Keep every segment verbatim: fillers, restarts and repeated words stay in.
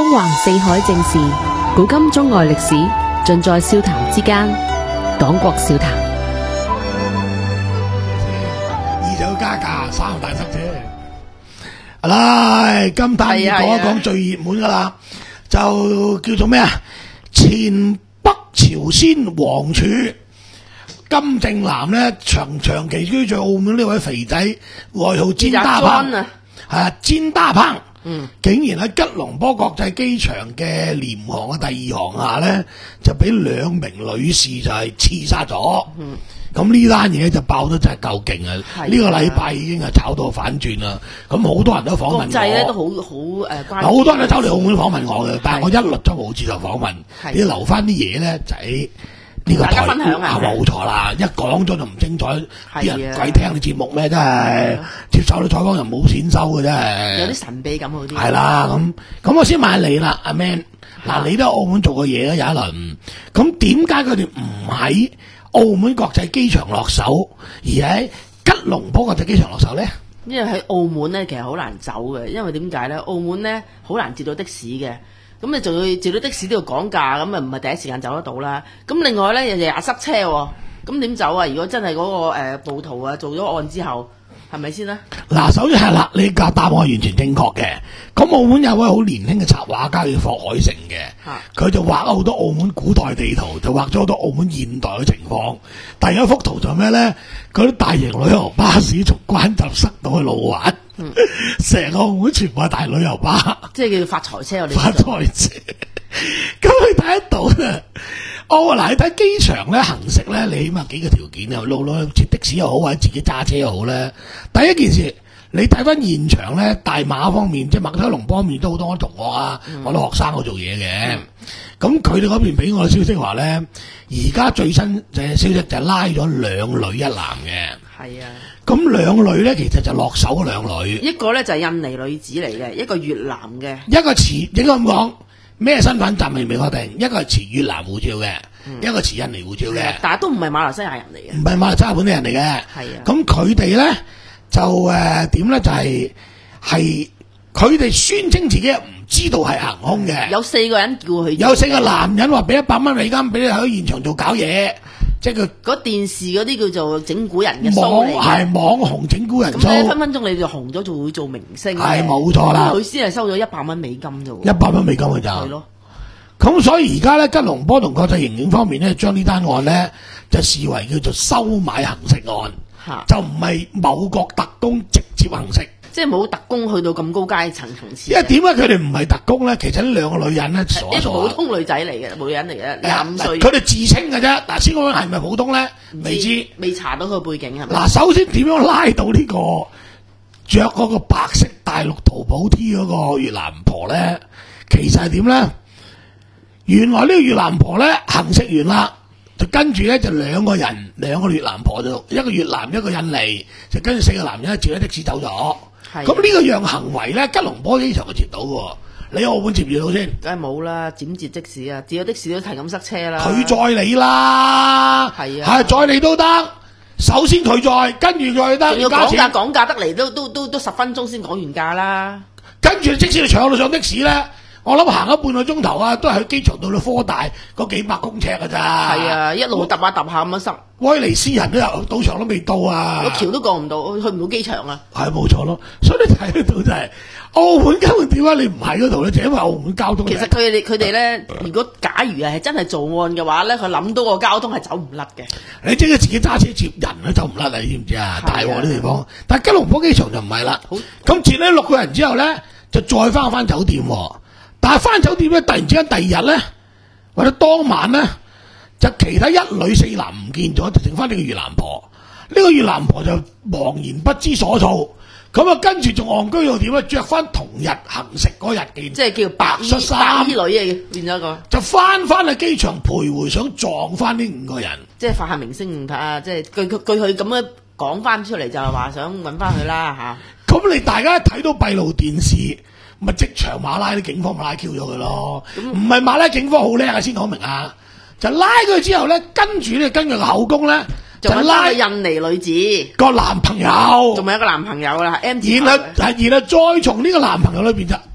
縱橫四海正事，古今中外歷史，盡在笑談之間。黨國笑談。 二手加價，三大塞車。啦，今單要講一講最熱門噶啦，就叫做咩啊？前北朝鮮王儲金正男咧，長長期居住澳門呢位肥仔，外號煎打烹，係啊，煎打烹。嗯，竟然喺吉隆坡國際機場嘅廉航嘅第二航廈咧，就俾兩名女士就係刺殺咗。嗯，咁呢單嘢就爆得真係夠勁啊！呢個禮拜已經係炒到反轉啦。咁好多人都訪問我，國際咧都好好誒關注。好多人都走嚟澳門訪問我嘅，但係我一律都冇接受訪問。你留翻啲嘢咧，就喺呢個台分享啊，冇錯啦！一講咗就唔精彩，啲人鬼聽你節目咩？真係接受你採訪又冇錢收嘅，真係有啲神秘感好啲。 係啦，咁咁我先問你啦，阿 Man， 嗱，你都喺澳門做過嘢啦，有一輪，咁點解佢哋唔喺澳門國際機場落手，而喺吉隆坡國際機場落手咧？ 因為喺澳門咧，其實好難走嘅，因為點解咧？澳門咧好難接到的士嘅。咁你仲要接到的士都要講價，咁啊唔係第一時間走得到啦。咁另外咧，日日塞車喎，咁點走啊？如果真係嗰、那個誒、呃、暴徒啊做咗案之後，係咪先咧？ 嗱，首先係啦，你個答案係完全正確嘅。咁澳門有位好年輕嘅插畫家叫霍海成嘅，佢就畫咗好多澳門古代地圖，就畫咗好多澳門現代嘅情況。第一幅圖就係咩咧？嗰啲大型旅遊巴士從關閘塞到去路環。成、嗯、個澳門全部係大旅遊巴， 即係叫發財車，我哋發財車。咁你睇得到啊？哦，嗱，你睇機場咧行食咧，你起碼幾個條件啊，路路接的士又好，或者自己揸車又好咧。第一件事，你睇翻現場咧，大馬方面即係麥德龍方面都好多我同學啊，我啲、嗯、學生去做嘢嘅。咁佢哋嗰邊俾我嘅消息話咧，而家最新嘅消息就係拉咗兩女一男嘅。係啊。咁兩女咧，其實就落手兩女，一個咧就係印尼女子嚟嘅，一個越南嘅，一個持應該咁講咩身份暫未未確定，一個係持越南護照嘅，嗯、一個持印尼護照嘅，但係都唔係馬來西亞人嚟嘅，唔係馬來西亞本地人嚟嘅，係啊。咁佢哋咧就誒點咧就係係佢哋宣稱自己唔知道係行兇嘅，有四個人叫佢，有四個男人話俾一百蚊美金俾你喺現場做搞嘢。即係佢嗰電視嗰啲叫做整蠱人嘅 show 嚟嘅，係網紅整蠱人 show。咁分分鐘你就紅咗，就會做明星。係冇錯啦，佢先係收咗一百蚊美金啫。一百蚊美金嘅就係咯。咁所以而家咧，吉隆坡同國際刑警方面咧，將呢單案咧就視為叫做收買行食案，哈就唔係某國特工直接行食。即係冇特工去到咁高階層層次。因為點解佢哋唔係特工咧？其實呢兩個女人咧，傻傻，一個普通女仔嚟嘅，女人嚟嘅，廿五歲。佢哋自稱嘅啫。嗱，先講係咪普通咧？未知，未查到佢背景係咪？嗱，首先點樣拉到呢個着嗰個白色大陸淘寶 T 嗰個越南婆咧？其實係點咧？原來呢個越南婆咧行食完啦，就跟住咧就兩個人，兩個越南婆就一個越南一個印尼，就跟住四個男人接咗的士走咗。咁呢個樣行為咧，吉隆坡機場就接到喎，你澳門接唔接到先？梗係冇啦，點接的士啊？接咗的士都係咁塞車啦。佢載你啦，係啊，係載你都得。首先佢載，跟住佢得。仲要講價，講價得嚟都都都都十分鐘先講完價啦。跟住即使你搶到上的士咧，我諗行咗半個鐘頭啊，都係去機場到到科大嗰幾百公尺㗎咋。係啊，一路揼下揼下咁樣塞。威尼斯人都有賭場都未到啊，個橋都過唔到，去唔到機場啊。係冇錯咯，所以你睇得到就係、是、澳門根本點解你唔喺嗰度咧？就因為澳門交通。其實佢哋佢哋咧，如果假如係真係做案嘅話咧，佢諗到個交通係走唔甩嘅。你即係自己揸車接人都走唔甩啊！你知唔知啊？大鑊啲地方，但係吉隆坡機場就唔係啦。咁接呢六個人之後咧，就再翻翻酒店。但係翻酒店咧，突然之間第二日咧，或者當晚咧。就其他一女四男唔見咗，就剩翻呢個越南婆。呢、這個越南婆就茫然不知所措，咁啊跟住仲戇居到點咧？着翻同日行食嗰日件，即係叫白恤衫白衣女啊，變咗一個。就翻翻去機場徘徊，想撞翻呢五個人。即係發下明星啊！即係據據佢咁樣講翻出嚟，就係話想揾翻佢啦嚇。咁、啊、你大家睇到閉路電視，咪即場馬拉啲警方咪拉 Q 咗佢咯？唔係馬拉警方好叻啊，先講明啊！就拉佢之後咧，跟住咧，根據個口供咧，就拉印尼女子個男朋友，仲有一個男朋友啦，M 字頭。然後，然後再從呢個男朋友裏邊就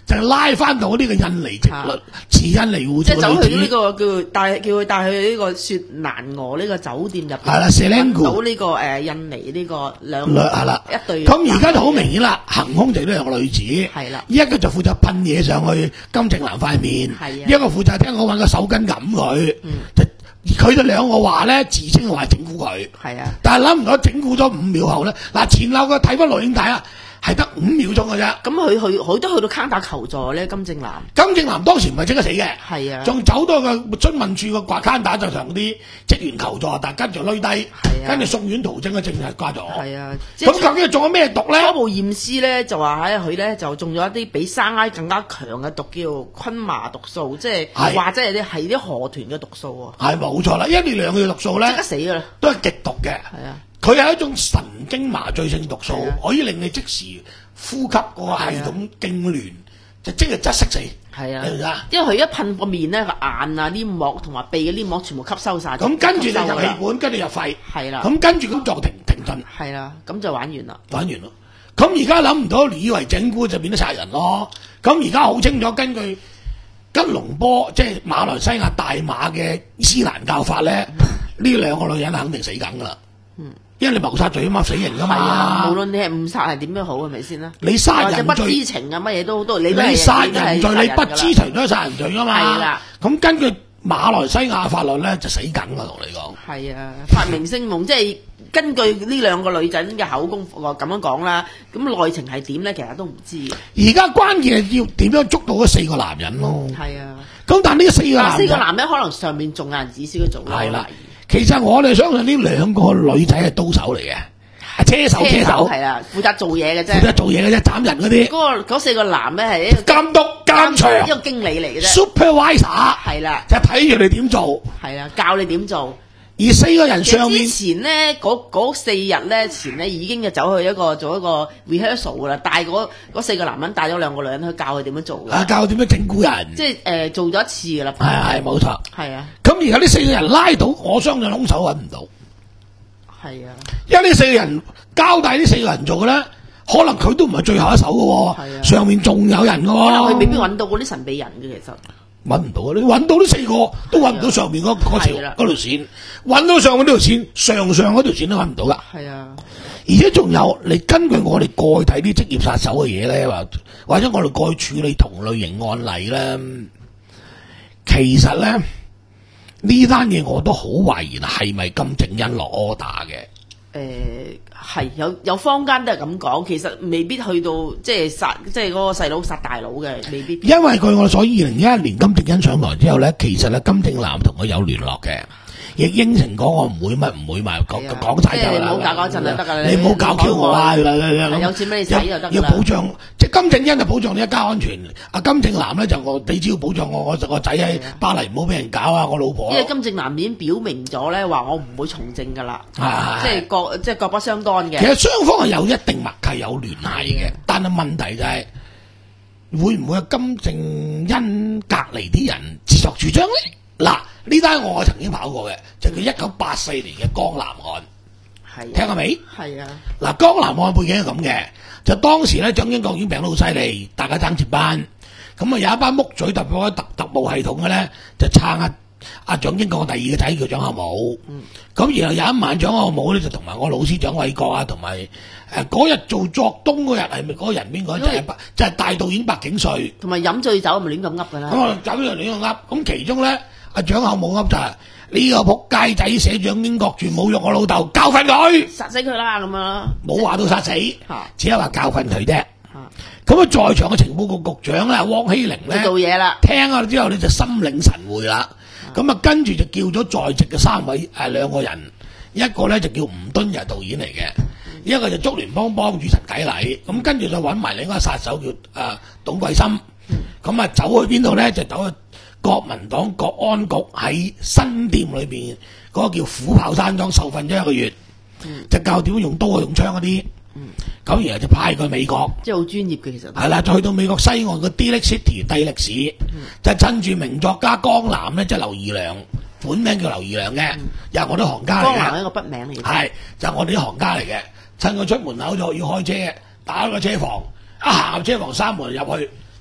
就拉翻到呢個印尼籍律持印尼護照即係走嘅女子。 去呢個叫帶叫佢帶去呢個雪蘭莪呢個酒店入邊， 係啦，Selangor 揾到呢個誒印尼呢個兩兩係啦， 一對。 咁而家就好明顯啦，行兇就呢兩個女子， 係啦一個就負責噴嘢上去金正男塊面， 係啊一個負責聽我揾個手巾揞佢， 嗯就佢哋兩個話咧自稱話整蠱佢， 係啊， 但係諗唔到整蠱咗五秒後咧，嗱前後嘅睇翻錄影帶啊，係得五秒鐘嘅啫。 咁佢去佢都去到 counter 求助咧，金正男金正男當時唔係即刻死嘅， 係啊， 仲走到個詢問處個掛卡打就同啲職員求助，但跟住攏低， 啊跟住送院途證嘅證係掛咗。 係啊，即咁係究竟中咗咩毒咧？ 初步驗屍咧就話喺佢咧就中咗一啲比生拉更加強嘅毒，叫昆麻毒素，即係係或者係啲係啲河豚嘅毒素喎， 係冇錯啦，因為呢兩個毒素即咧刻死㗎啦， 都係極毒嘅。 係啊， 佢係一種神經麻醉性毒素係啊， 可以令你即時呼吸嗰個系統痙攣，就即係窒息死。 係啊你明唔明啊？ 因為佢一噴個面咧，個眼啊、黏膜同埋鼻嘅黏膜全部吸收晒， 咁跟住就吸收㗎啦入氣管，跟住入肺， 係啦， 咁跟住咁作停停頓， 係啦，咁就玩完啦。 玩完咯。咁而家諗唔到，以為整蠱就變咗殺人咯。咁而家好清楚，根據吉隆坡即係馬來西亞大馬嘅伊斯蘭教法咧，呢兩個女人肯定死梗噶啦。 嗯， 因為你謀殺罪啊嘛，死刑噶係啊， 嘛。 無論你係誤殺係點都好，係咪先啦？ 你殺或者不人罪知情啊，乜嘢都都你都係你殺人罪，你不都係殺㗎啦知情都係殺人罪噶嘛。 係啦。 咁根據馬來西亞法律咧，就死梗啦，同你講。 係啊，發明星夢即係根據呢兩個女仔嘅口供我咁樣講啦，咁內情係點咧？其實都唔知嘅。 而家關鍵係要點樣捉到嗰四個男人咯。 係啊， 咁但呢四個嗱四男人個男人可能上面仲有人指使佢做啦。 係啦，其實我哋相信呢兩個女仔係刀手嚟嘅，係車手車手， 係啦，負責做嘢嘅啫。 負責做嘢嘅啫，斬人嗰啲嗰個嗰四個男咧係一個監督監一場個經理嚟嘅啫。 supervisor 係啦， 就睇住你點做， 係啦，教你點做。 而四個人上面之前咧嗰嗰四日咧前咧已經就走去一個做一個 rehearsal 噶啦，帶嗰嗰四個男人帶咗兩個女人去教佢點樣做嘅， 啊教點樣整蠱人， 即係誒、呃、做咗一次噶啦。 係係冇錯。 係啊， 咁而家呢四個人拉到，我相信兇手揾唔到， 係啊， 因為呢四個人交代呢四個人做嘅咧，可能佢都唔係最後一手嘅喎， 係啊上面仲有人嘅可能佢未喎， 必揾到嗰啲神秘人嘅其實。 揾唔到啊！你揾到呢四個都揾唔到上面嗰嗰條係啦嗰條線，揾到上面呢條線，上上嗰條線都揾唔到噶。 係啊， 而且仲有，你根據我哋過去睇啲職業殺手嘅嘢咧，或或者我哋過去處理同類型案例咧，其實咧呢單嘢我都好懷疑係咪金正恩落 order 嘅。 誒係有有坊間都係咁講，其實未必去到即係殺即係嗰個細佬殺大佬嘅，未必。 因為據我所知，二零一一年金正恩上台之後咧，其實咧金正男同佢有聯絡嘅，亦應承講我唔會乜唔會賣，講係啊講晒就即係你唔啦。 好搞嗰陣就得㗎啦你唔好搞 Q 我啊！ 你係有錢俾你使就得㗎啦要保障，即係金正恩就保障你一家安全。阿金正男咧就我你只要保障我，我我仔喺巴黎唔好俾人搞啊！我老婆。 因為金正男已經表明咗咧，話我唔會從政㗎啦， 係即係各即係各不相干嘅。 其實雙方係有一定默契、有聯繫嘅，但係問題就係、會唔會有金正恩隔離啲人自作主張咧？嗱，呢單我曾經跑過嘅，就叫一九八四年嘅江南案， 係聽過未？ 係啊， 嗱，江南案背景係咁嘅，就當時咧蔣經國已經病得好犀利，大家爭接班，咁啊有一班木嘴特別特特務系統嘅咧，就撐阿阿蔣經國第二個仔叫蔣孝武，咁、嗯、然後有一晚蔣孝武咧就同埋我老師蔣緯國啊，同埋誒嗰日做作東嗰日係咪嗰個人邊個？就係、是、就係、是、大導演白景瑞， 同埋飲醉酒咪亂咁噏㗎啦。 咁我走咗亂咁噏，咁其中咧阿蔣孝武噏就係、是。呢、這個仆街仔寫蔣經國傳侮辱我老豆，教訓佢， 殺死佢啦咁樣咯， 冇話到殺死， 嚇只係話教訓佢啫。 嚇咁啊，在場嘅情報局局長咧，汪希玲咧， 就做嘢啦。 聽咗之後咧就心領神會啦。咁啊，跟住就叫咗在席嘅三位誒兩個人，一個咧就叫吳敦義導演嚟嘅，一個就竹聯幫幫主陳啟禮。咁跟住就揾埋另一個殺手叫誒、呃、董桂森。咁啊，走去邊度咧？就走去國民黨國安局喺新店裏邊嗰、那個叫虎豹山莊受訓咗一個月，嗯、就教點樣用刀啊用槍嗰啲。咁、嗯、然後就派去美國， 即係好專業嘅其實。 係啦，就去到美國西岸嘅 Dick City 帝力市，嗯、就趁住名作家江南咧，即係劉義良，本名叫劉義良嘅，又係、嗯、我啲行家嚟嘅。 江南係一個筆名嚟嘅。 係就係、我哋啲行家嚟嘅，趁佢出門口就要開車，打開個車房，一行入車房閂門入去。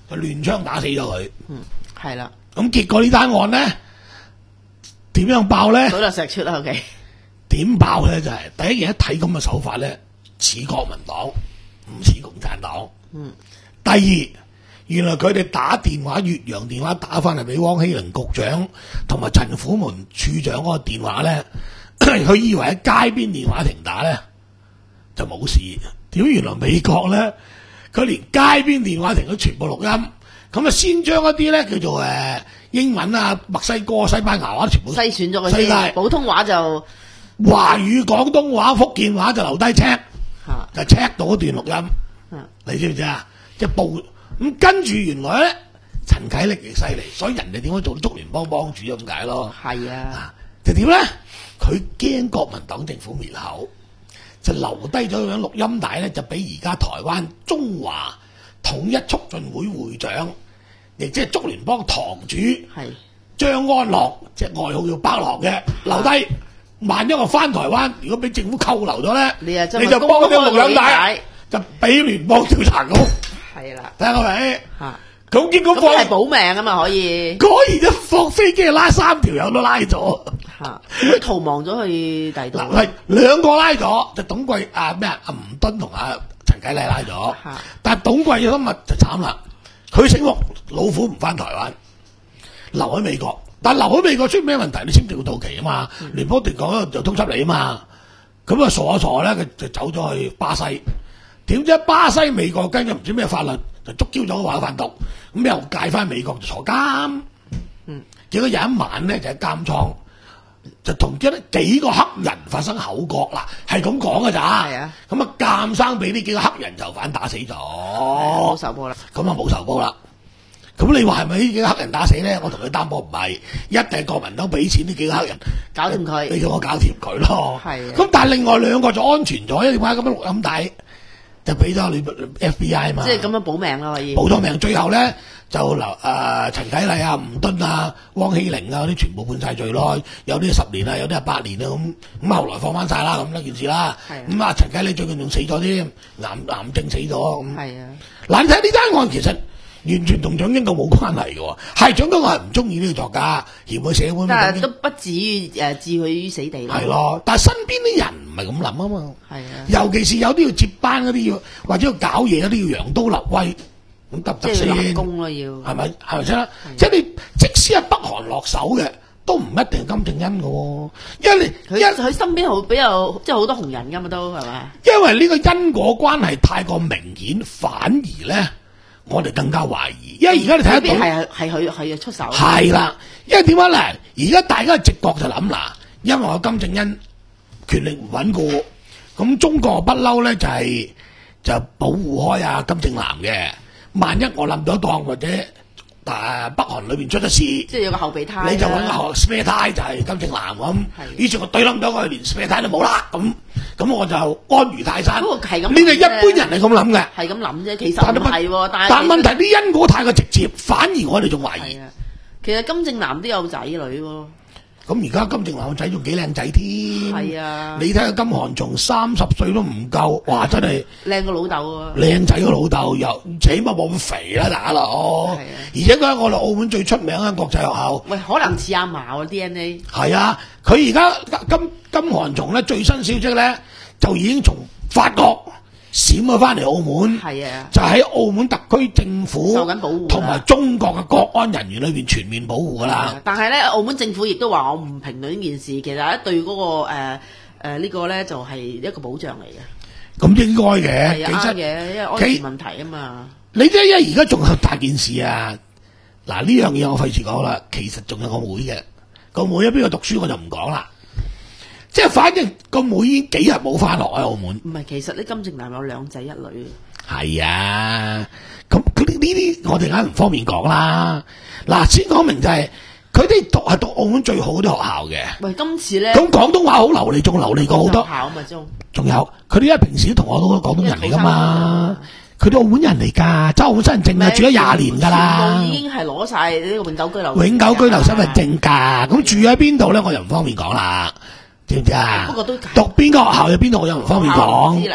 就亂槍打死咗佢。 嗯，係啦， 咁結果呢單案咧點樣爆咧？ 倒落石出啦，OK。 點爆咧？就係、是、第一件一睇咁嘅手法咧，似國民黨，唔似共產黨。 嗯。 第二，原來佢哋打電話越洋電話打翻嚟俾汪希玲局長同埋陳虎門處長嗰個電話咧，佢以為喺街邊電話亭打咧就冇事。屌，原來美國咧，佢連街邊電話亭都全部錄音，咁啊先將一啲咧叫做誒英文啊、墨西哥、西班牙話全部篩選咗佢篩晒先，普通話就華語、廣東話、福建話就留低 check， 嚇就 check 到一段錄音。 嗯你知唔知啊？即係報咁跟住，原來咧陳啟力亦犀利，所以人哋點解做到中聯幫幫主咁解咯？ 係啊， 啊，就點咧？佢驚國民黨政府滅口，就留低咗樣錄音帶咧，就俾而家台灣中華統一促進會會長，亦即係中聯幫堂主係張安樂，即係外號叫北樂嘅留低。萬一我翻台灣，如果俾政府扣留咗咧， 你啊真係你就幫嗰啲錄音帶。就俾聯邦調查局， 係啦， 睇下係咪？ 嚇咁結果咁放係保命啊嘛，可以果然一放飛機拉三條友都拉咗， 嚇，佢逃亡咗去第度嗱係兩個拉咗，就董貴啊咩啊阿吳敦同阿陳啟禮拉咗， 嚇但係董貴今日就慘啦，佢醒目老虎唔翻台灣，留喺美國，但係留喺美國出咩問題？你簽證要到期啊嘛，聯邦調講就通緝你啊嘛，咁啊傻一傻咧，佢就走咗去巴西。點知巴西美國跟咗唔知咩法律就捉嬌咗個話販毒，咁又介翻美國就坐監。 嗯， 結果有一晚咧就喺監倉，就同一幾個黑人發生口角啦，係咁講㗎咋。 係啊， 咁啊監生俾呢幾個黑人囚犯打死咗， 冇仇報啦。 咁啊冇仇報啦。咁你話係咪呢幾個黑人打死咧？我同佢擔保唔係，一定係國民黨俾錢呢幾個黑人搞掂佢你叫我搞掂佢咯。 係啊咁但係另外兩個就安全咗，因為點解咁樣錄音帶？就俾咗你 F B I 嘛， 即係咁樣保命咯，可以保咗命。最後咧就留誒陳啟禮啊、吳敦啊、汪希玲啊嗰啲全部判晒罪咯，有啲係十年啊，有啲係八年啊咁。咁後來放翻晒啦，咁一件事啦。咁啊，陳啟禮最近仲死咗添，癌癌症死咗咁。 係啊， 嗱你睇呢單案其實完全同蔣經國冇關係嘅喎，係蔣經國係唔中意呢個作家，嫌佢寫本。 但係都不至於誒置佢於死地咯。 係咯，但係身邊啲人唔係咁諗啊嘛。 係啊， 尤其是有啲要接班嗰啲要，或者要搞嘢嗰啲要揚刀立威，咁得唔得先？ 即係立功咯，要係咪係咪先啦？即係你即使係北韓落手嘅，都唔一定係金正恩嘅喎，因為佢因佢身邊好比較即係好多紅人㗎嘛，都係嘛？ 因為呢個因果關係太過明顯，反而咧我哋更加懷疑，因為而家你睇得到係係佢係出手。 係啦，因為點解咧？而家大家嘅直覺就諗嗱，因為我金正恩權力唔穩固。咁中國不嬲咧，就係、是、就保護開啊金正男嘅。萬一我冧咗檔或者誒、呃、北韓裏邊出咗事， 即係有個後備胎， 你就揾個 spare 胎就係金正男咁。於是我對冧咗佢，連 spare 胎都冇啦。咁咁我就安如泰山。 不過係咁， 呢個一般人係咁諗嘅， 係咁諗啫。其實唔係喎，但係但問題啲因果太過直接，反而我哋仲懷疑。 其實金正男都有仔女喎。 咁而家金正男個仔仲幾靚仔添， 係啊！ 你睇下金韓松三十歲都唔夠，哇！真係靚個老豆啊！ 靚仔個老豆又起碼冇咁肥啦，大佬。 係啊！ 而且佢喺我哋澳門最出名嘅國際學校。 喂，可能似阿嫲喎 D N A。 係啊，佢而家金金韓松咧最新消息咧，就已經從法國閃咗翻嚟澳門， 係啊， 就喺澳門特區政府受緊保護， 同埋中國嘅國安人員裏邊全面保護噶啦。 但係咧，澳門政府亦都話我唔評論呢件事，其實咧對嗰、那個誒誒、呃、呢個咧就係一個保障嚟嘅。 咁應該嘅， 係啱嘅，因為安全問題啊嘛。 你即係因為而家仲有大件事啊！嗱呢樣嘢我費事講啦，其實仲有個妹嘅，個妹喺邊度讀書我就唔講啦。即係反正個妹已經幾日冇翻落喺澳門。 唔係，其實咧金正男有兩仔一女。 係啊，咁呢啲我哋梗係唔方便講啦。嗱，先講明就係佢哋讀係讀澳門最好啲學校嘅。 喂，今次咧， 咁廣東話好流利，仲流利過好多。 學校啊嘛，仲仲有佢哋因為平時啲同學都廣東人嚟噶嘛，佢哋澳門人嚟㗎，周澳門身份證啊，住咗廿年㗎啦。 已經係攞晒呢個永久居留永久居留身份證㗎，咁住喺邊度咧？我又唔方便講啦。知唔知啊？ 不過都讀邊個學校有邊度，我又唔方便講。 知啦。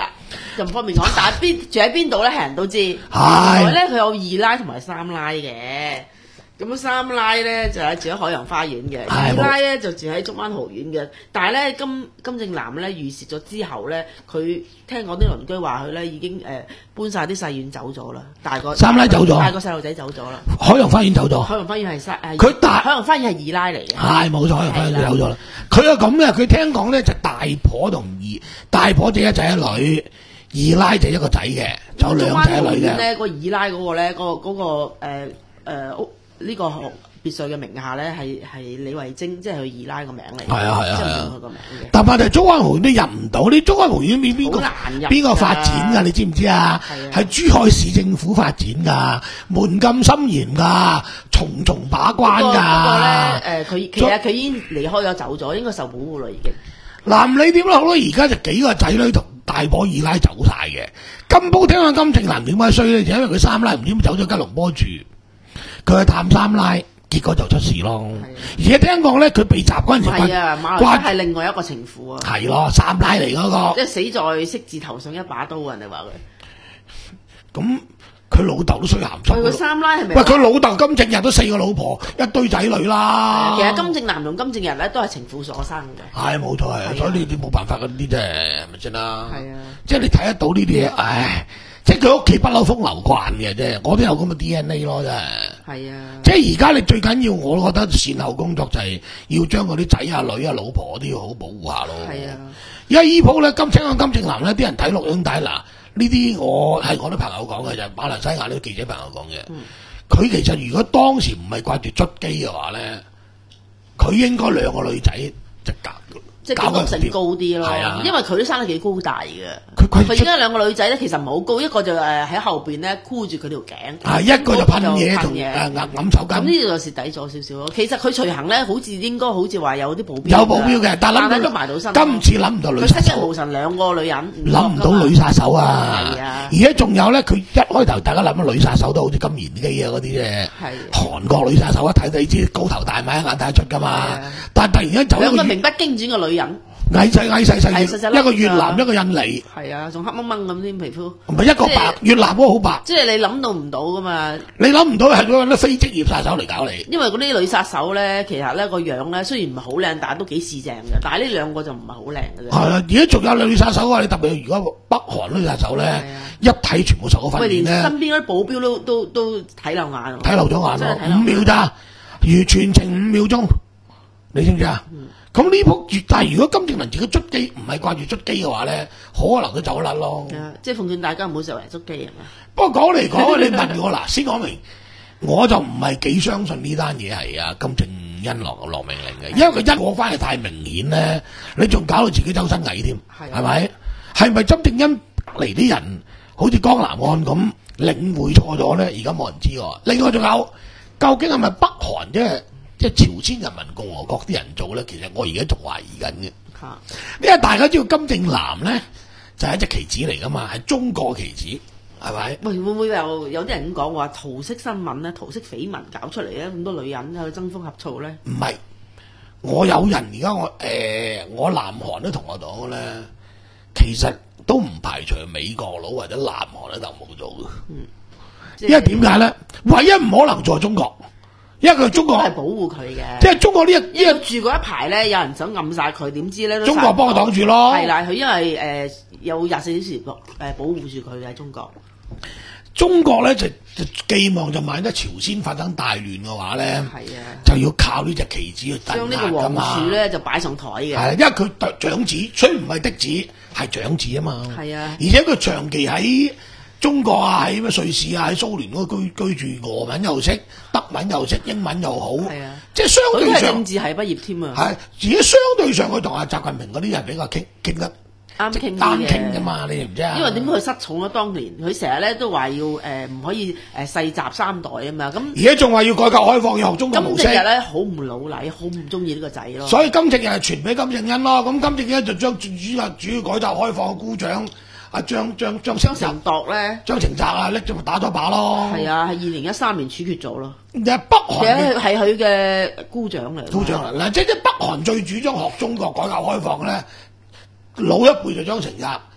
就唔方便講，但係邊住喺邊度咧，係人都知。 係原來咧佢有二奶同埋三奶嘅。咁三奶咧就係住喺海洋花園嘅，二奶咧就住喺竹灣豪苑嘅。但係咧金金正男咧預示咗之後咧，佢聽講啲鄰居話佢咧已經誒、呃、搬晒啲細院走咗啦，大個三奶走咗， 大個細路仔走咗啦。 海洋花園走咗， 海洋花園係三誒， 佢大海洋花園係二奶嚟嘅。 係冇錯，海洋花園走咗啦。佢係咁嘅，佢聽講咧就大婆同二大婆就一仔一女，二奶就一個仔嘅，就有兩仔一女嘅。 咧個二奶嗰個咧，嗰、嗰個嗰、嗰個誒誒屋。呢個別墅嘅名下咧，係係李慧貞，即係佢二奶個名嚟。 係啊係啊係啊， 佢個名嘅。但係就竹灣豪園都入唔到，你竹灣豪園邊邊個邊個發展㗎？你知唔知啊？係珠海市政府發展㗎，門禁森嚴㗎，重重把關㗎。 不過咧，誒佢其實佢已經離開咗走咗，應該受保護啦已經。 嗱唔理點啦，好啦，而家就幾個仔女同大婆二奶走晒嘅。金寶聽講金正男點解衰咧？就因為佢三奶唔知點走咗吉隆坡住。佢去探三奶，結果就出事咯。而且聽講咧，佢被襲嗰陣時， 係啊，馬來西亞係另外一個情婦啊。 係咯，三奶嚟嗰個， 即係死在色字頭上一把刀啊！人哋話佢。 咁佢老豆都衰鹹濕。 佢個三奶係咪？ 喂，佢老豆金正日都四個老婆，一堆仔女啦。 其實金正男同金正日咧都係情婦所生嘅。 係冇錯係，所以你哋冇辦法嗰啲啫，係咪先啦？ 係啊， 即係你睇得到呢啲嘢，唉。即係佢屋企不嬲風流慣嘅啫，我都有咁嘅 D N A 咯，真係。係啊。即係而家你最緊要，我覺得善後工作就係要將嗰啲仔啊、女啊、老婆都要好保護下咯。係啊。而家依鋪咧，金青金正男咧，啲人睇錄影帶嗱，呢啲我係我啲朋友講嘅，就係馬來西亞啲記者朋友講嘅。佢、嗯、其實如果當時唔係掛住捽機嘅話咧，佢應該兩個女仔就夾。 即係警覺性高啲咯， 啊、 因為佢都生得幾高大嘅。佢佢而家兩個女仔咧，其實唔係好高，一個就誒喺後邊咧箍住佢條頸， 係一個就噴嘢同誒揞揞手巾。咁呢度就蝕底咗少少咯。其實佢隨行咧，好似應該好似話有啲保鏢， 有保鏢嘅，但係諗都埋到身。 今次諗唔到女殺手， 佢七日無神兩個女人， 諗唔到女殺手啊！ 係啊， 而家仲有咧，佢一開頭大家諗女殺手都好似金賢基啊嗰啲啫，韓國女殺手一睇你知高頭大馬一眼睇得出㗎嘛。但係突然間走兩個名不經傳嘅女人。 矮細矮細細，一個越南一個印尼， 係啊，仲黑掹掹咁添皮膚， 唔係一個白，越南嗰個好白， 即係你諗到唔到噶嘛？ 你諗唔到係嗰啲非職業殺手嚟搞你。 因為嗰啲女殺手咧，其實咧個樣咧雖然唔係好靚，但係都幾市正嘅。但係呢兩個就唔係好靚嘅啫。係啊，而家仲有女殺手啊！你特別如果北韓女殺手咧，一睇全部受咗訓練咧，連身邊嗰啲保鏢都都都睇漏眼，睇漏咗眼咯，五秒咋，如全程五秒鐘，你知唔知啊？咁呢鋪，但係如果金正男自己捽機唔係掛住捽機嘅話咧，可能都走甩咯。即係奉勸大家唔好成日捽機係嘛。不過講嚟講去，你問我嗱，先講明，我就唔係幾相信呢單嘢係啊金正恩落落命令嘅，因為佢一我翻嚟太明顯咧，你仲搞到自己周身蟻添，係咪？係咪金正恩嚟啲人好似江南岸咁領會錯咗咧？而家冇人知喎。另外仲有，究竟係咪北韓即係？即係朝鮮人民共和國啲人做咧，其實我而家仲懷疑緊嘅。嚇，因為大家知道金正男咧就係、是、一隻棋子嚟噶嘛，係中國棋子，係咪？喂，會唔會有有啲人咁講話桃色新聞咧、桃色緋聞搞出嚟咧，咁多女人去爭風呷醋咧？唔係，我有人而家我誒、呃、我南韓都同我講咧，其實都唔排除美國佬或者南韓咧就冇做嘅。嗯，因為點解咧？唯一唔可能在中國。因為佢中國係保護佢嘅，即係中國呢一呢一住嗰一排咧，有人想暗殺佢，點知咧？中國幫佢擋住咯。係啦，佢因為誒、呃、有廿四小時誒保護住佢喺中國。中國咧就就寄望就萬一朝鮮發生大亂嘅話咧，係啊，就要靠呢隻棋子去鎮壓㗎嘛。將呢個王儲咧就擺上台嘅。係，因為佢長子，雖然唔係嫡子，係長子啊嘛。係啊，而且佢長期喺中國啊，喺咩瑞士啊，喺蘇聯嗰居居住，俄文又識，德文又識，英文又好，係啊，即係相對上。佢係政治系畢業添啊。係，而且相對上佢同阿習近平嗰啲人比較傾傾得啱傾啱傾㗎嘛，你唔知啊？因為點解佢失寵咗當年？佢成日咧都話要誒唔、呃、可以誒世襲三代啊嘛，咁而家仲話要改革開放，要學中國模式。金正日咧好唔老禮，好唔中意呢個仔咯。所以金正日係傳俾金正恩咯，咁金正恩就將主要主要改革開放嘅姑丈。阿張張張張成鐸咧，張成澤啊，拎咗咪打咗把咯。係啊，係二零一三年處決咗咯。其實北韓係佢嘅姑丈嚟。姑丈嗱，即係北韓最主張學中國改革開放咧，老一輩就張成澤，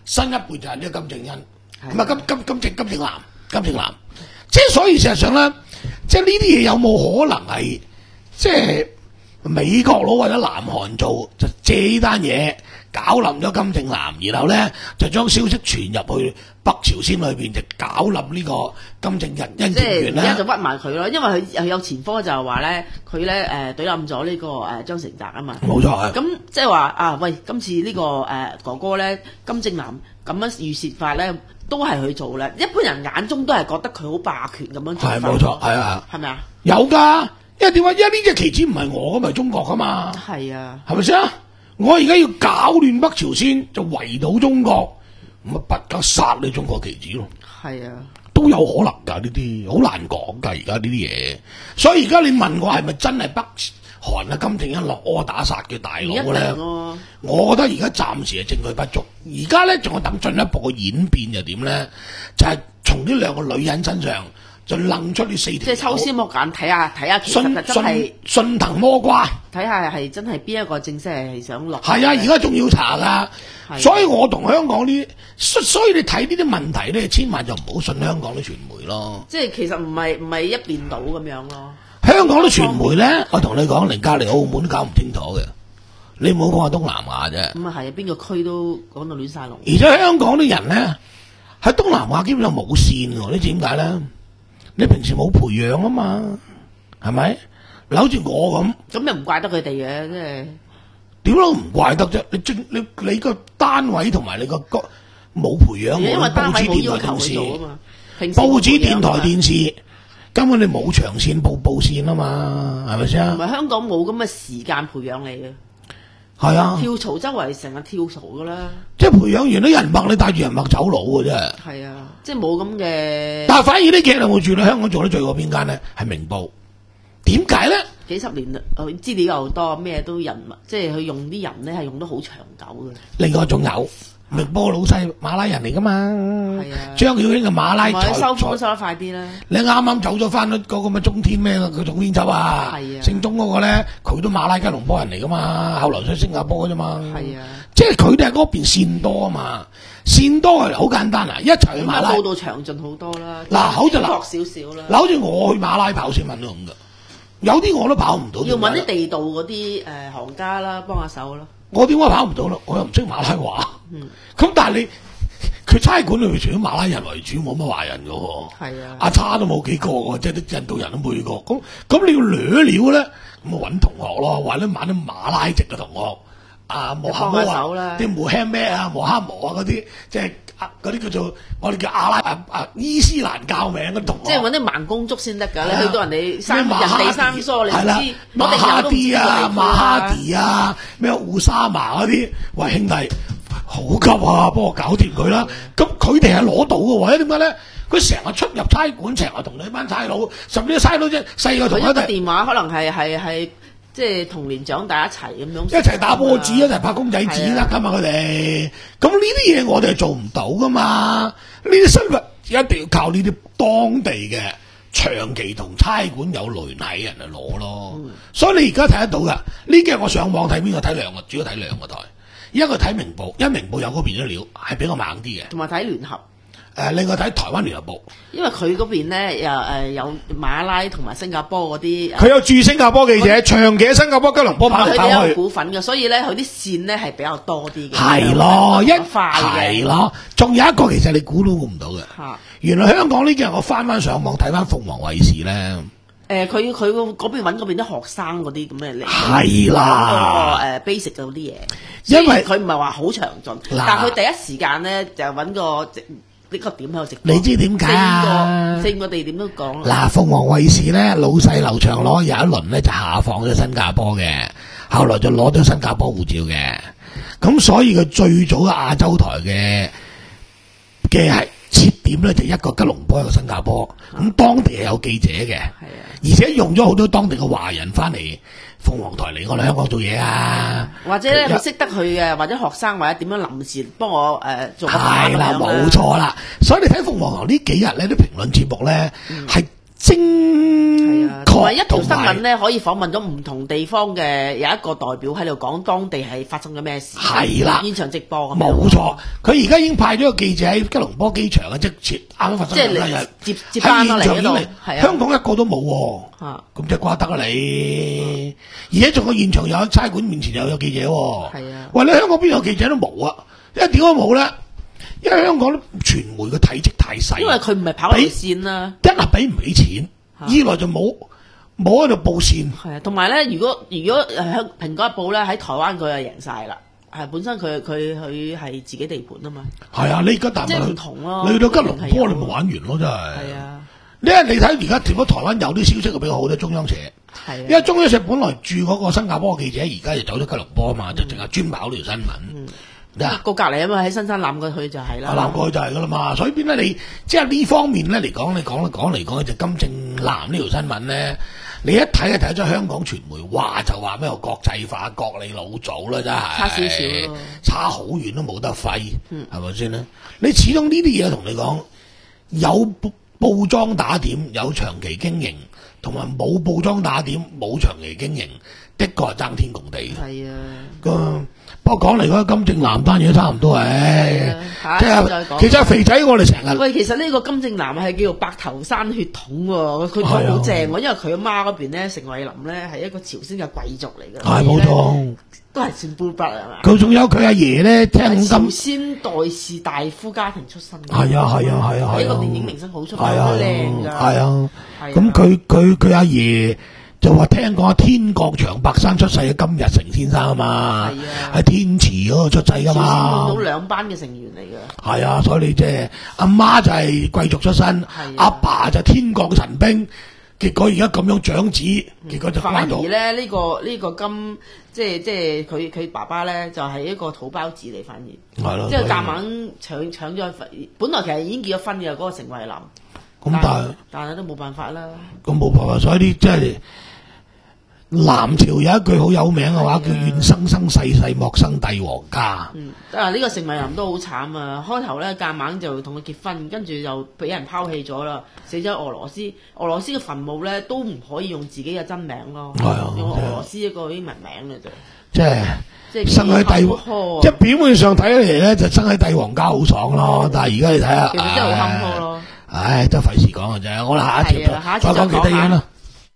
新一輩就係呢個金正恩，咁啊金金金正金正男金正男，即係所以事實上咧，即係呢啲嘢有冇可能係即係美國佬或者南韓做，就借呢單嘢搞冧咗金正男，然後咧就將消息傳入去北朝鮮裏邊，就搞冧呢個金正恩恩即正元啦。 係而家就屈埋佢咯，因為佢又有前科就係話咧，佢咧誒懟冧咗呢個誒張成澤啊嘛。 冇錯啊。 咁即係話啊，喂，今次呢、這個誒、呃、哥哥咧，金正男咁樣預設法咧，都係佢做啦。一般人眼中都係覺得佢好霸權咁樣做法。 係冇錯，係啊， 係咪啊？ 有㗎，因為點解？因為呢隻旗子唔係我㗎，咪中國㗎嘛。 係啊， 係咪先啊？我而家要搞亂北朝鮮，就圍堵中國，咁啊不夠殺你中國旗子咯。 係啊， 都有可能㗎，呢啲好難講㗎。而家呢啲嘢，所以而家你問我係咪真係北韓啊金正恩落柯打殺嘅大佬咧？ 啊、 我覺得而家暫時係證據不足。而家咧仲要等進一步嘅演變就點咧？就係、是、從呢兩個女人身上就楞出呢四條。 即係抽絲剝繭睇下睇下，其實真係順藤摸瓜， 睇下係真係邊一個正式係想落。 係啊，而家仲要查㗎。所以我同香港呢，所以你睇呢啲問題咧，千萬就唔好信香港啲傳媒咯。 即係其實唔係唔係一邊倒咁樣咯。 香港啲傳媒咧，我同你講，連隔離澳門都搞唔清楚嘅。你唔好講下東南亞啫。 咁啊係，邊個區都講到亂晒龍。 而且香港啲人咧喺東南亞基本上冇線喎，你知點解咧？你平時冇培養啊嘛，係咪？嗱，好似我咁， 咁又唔怪得佢哋嘅，即係點都唔怪得啫。你正你你個單位同埋你個個冇培養， 因為單位冇要求佢做啊嘛。 報紙、電台、電視根本你冇長線報報線啊嘛，係咪先？ 唔係香港冇咁嘅時間培養你嘅。 係啊， 跳槽周圍成日跳槽噶啦， 即係培養完啲人脈，你帶住人脈走佬嘅啫。 係啊，即係冇咁嘅。 但係反而呢幾日我住咧，香港做得最過邊間咧？係明報。點解咧？ 幾十年啦，資料又多，咩都人物，即係佢用啲人咧係用得好長久嘅。 另外仲有明報老細馬拉人嚟噶嘛？係啊， 張曉卿嘅馬拉才收風收得快啲啦。 你啱啱走咗翻嗰個咁嘅中天咩個總編輯啊？係啊，姓鐘嗰個咧，佢都馬拉吉隆坡人嚟噶嘛？後來去新加坡啫嘛。係啊，即係佢哋係嗰邊線多啊嘛，線多係好簡單啊，一齊去馬拉。 報道詳盡好多啦。 嗱，好似嗱少少啦。 嗱，好似我去馬拉跑新聞都咁噶，有啲我都跑唔到。 要揾啲地道嗰啲誒行家啦，幫下手咯。 我點解跑唔到咧？我又唔識馬拉話。 嗯。咁但係你佢差館裏面除咗馬拉人為主，冇乜華人嘅喎。係啊。阿叉都冇幾個喎，即係啲印度人都冇幾個。咁咁你要掠料咧，咁啊揾同學咯，或者揾啲馬拉籍嘅同學。啊，磨下磨啊，啲磨輕咩啊，磨下磨啊嗰啲，即係嗰啲叫做我哋叫阿拉啊啊伊斯蘭教名嗰啲同學。即係揾啲盲公竹先得㗎，你去到人哋生人哋生疏，你唔知我哋有都唔知啊， 馬哈迪啊，咩烏沙麻嗰啲，喂兄弟，好急啊，幫我搞掂佢啦。咁佢哋係攞到嘅喎，點解咧？佢成日出入差館，成日同你班差佬，甚至差佬即係細個同佢哋電話，可能係係係。即係童年長大一齊咁樣， 一齊打波子，一齊拍公仔紙啦，㗎嘛佢哋。咁呢啲嘢我哋係做唔到噶嘛。呢啲身份一定要靠呢啲當地嘅長期同差館有聯繫嘅人嚟攞咯。嗯、所以你而家睇得到㗎。呢幾日我上網睇邊個睇兩個，主要睇兩個台。一個睇明報，因為明報有嗰邊啲料係比較猛啲嘅， 同埋睇聯合。 誒，另外睇台灣聯合報， 因為佢嗰邊咧又誒有馬拉同埋新加坡嗰啲， 佢有駐新加坡記者，長期喺新加坡吉隆坡跑嚟跑去， 佢哋有股份嘅，所以咧佢啲線咧係比較多啲嘅。 係咯，一塊係咯，仲有一個其實你估都估唔到嘅，原來香港呢幾日我翻翻上網睇翻鳳凰衛視咧。 誒，佢佢嗰邊揾嗰邊啲學生嗰啲咁嘅嚟， 係啦， 誒 basic 嗰啲嘢， 因為佢唔係話好詳盡，但係佢第一時間咧就揾個呢個點喺度直播， 你知點解啊？ 四個地點都講嗱，鳳凰衛視咧老細劉長攞有一輪咧就下放咗新加坡嘅，後來就攞咗新加坡護照嘅，咁所以佢最早嘅亞洲台嘅嘅係切點咧就一個吉隆坡一個新加坡，咁、嗯、當地係有記者嘅，而且用咗好多當地嘅華人翻嚟鳳凰台嚟我哋香港做嘢啊， 或者咧佢識得佢嘅，或者學生或者點樣臨時幫我誒、呃、做個係啦，冇錯啦。所以你睇鳳凰台呢幾日咧啲評論節目咧係、嗯、精確同埋一條新聞咧，可以訪問咗唔同地方嘅有一個代表喺度講當地係發生咗咩事。 係啦， 現場直播咁樣。 冇錯，佢而家已經派咗個記者喺吉隆坡機場啊，即係啱啱發生嘅日接接班咗嚟嗰度。係啊， 香港一個都冇喎。 啊， 咁即係瓜得啊你！而且仲個現場有差館面前又有記者喎。 係啊， 喂，你香港邊有記者都冇啊？因為點解冇咧？因為香港傳媒嘅體積太細。因為佢唔係跑路線啦， 一係俾唔起錢，二來就冇冇喺度報線。 係啊，同埋咧，如果如果誒香蘋果日報咧喺台灣佢就贏晒啦。係本身佢佢佢係自己地盤啊嘛。係啊，你而家但係即係唔同咯。 你去到吉隆坡你咪玩完咯，真係。係啊。 因為你睇而家如果台灣有啲消息就比較好啲，中央社。係。因為中央社本來駐嗰個新加坡嘅記者，而家就走咗吉隆坡啊嘛，就淨係專跑呢條新聞。嗯。 個隔離啊嘛，喺新山攬過去就係啦。 攬過去就係噶啦嘛，所以變咧你即係呢方面咧嚟講，你講講嚟講去就金正男呢條新聞咧，你一睇就睇咗香港傳媒話就話咩國際化，國你老祖啦，真係。差少少咯。差好遠都冇得揮，係咪先咧？你始終呢啲嘢同你講，有報裝打點，有長期經營，同埋冇報裝打點，冇長期經營，的確係爭天共地。係啊。個不過講嚟講，金正男單嘢都差唔多誒，即係其實肥仔我哋成日喂，其實呢個金正男係叫做白頭山血統喎，佢都好正喎，因為佢阿媽嗰邊咧，成惠林咧係一個朝鮮嘅貴族嚟嘅， 係冇錯， 都係算 blue blood 係嘛？ 佢仲有佢阿爺咧，聽朝鮮代氏大夫家庭出身， 係啊係啊係啊係啊， 一個電影明星好出名，好靚㗎， 係啊，咁佢佢佢阿爺。就話聽講天國長白山出世嘅金日成先生啊嘛，喺天池嗰度出世噶嘛，朝鮮半島兩班嘅成員嚟嘅。係啊，所以你即係阿媽就係貴族出身，阿爸就天國嘅神兵，結果而家咁樣長子，結果就反而咧呢個呢個金即係即係佢佢爸爸咧就係一個土包子嚟，反而係咯，即係夾硬搶搶咗，本來其實已經結咗婚嘅嗰個成惠林，咁但係但係都冇辦法啦。咁冇辦法，所以啲即係。南朝有一句好有名嘅話，叫願生生世世莫生帝王家。嗯，啊呢個成惠林都好慘啊！開頭咧夾硬就同佢結婚，跟住就俾人拋棄咗啦，死咗俄羅斯。俄羅斯嘅墳墓咧都唔可以用自己嘅真名咯，用俄羅斯一個英文名嘅啫。即係即係生喺帝王，即係表面上睇起嚟咧就生喺帝王家好爽咯，但係而家你睇下，其實真係好坎坷咯。唉，都費事講嘅啫，我哋下一條再講其他嘢啦。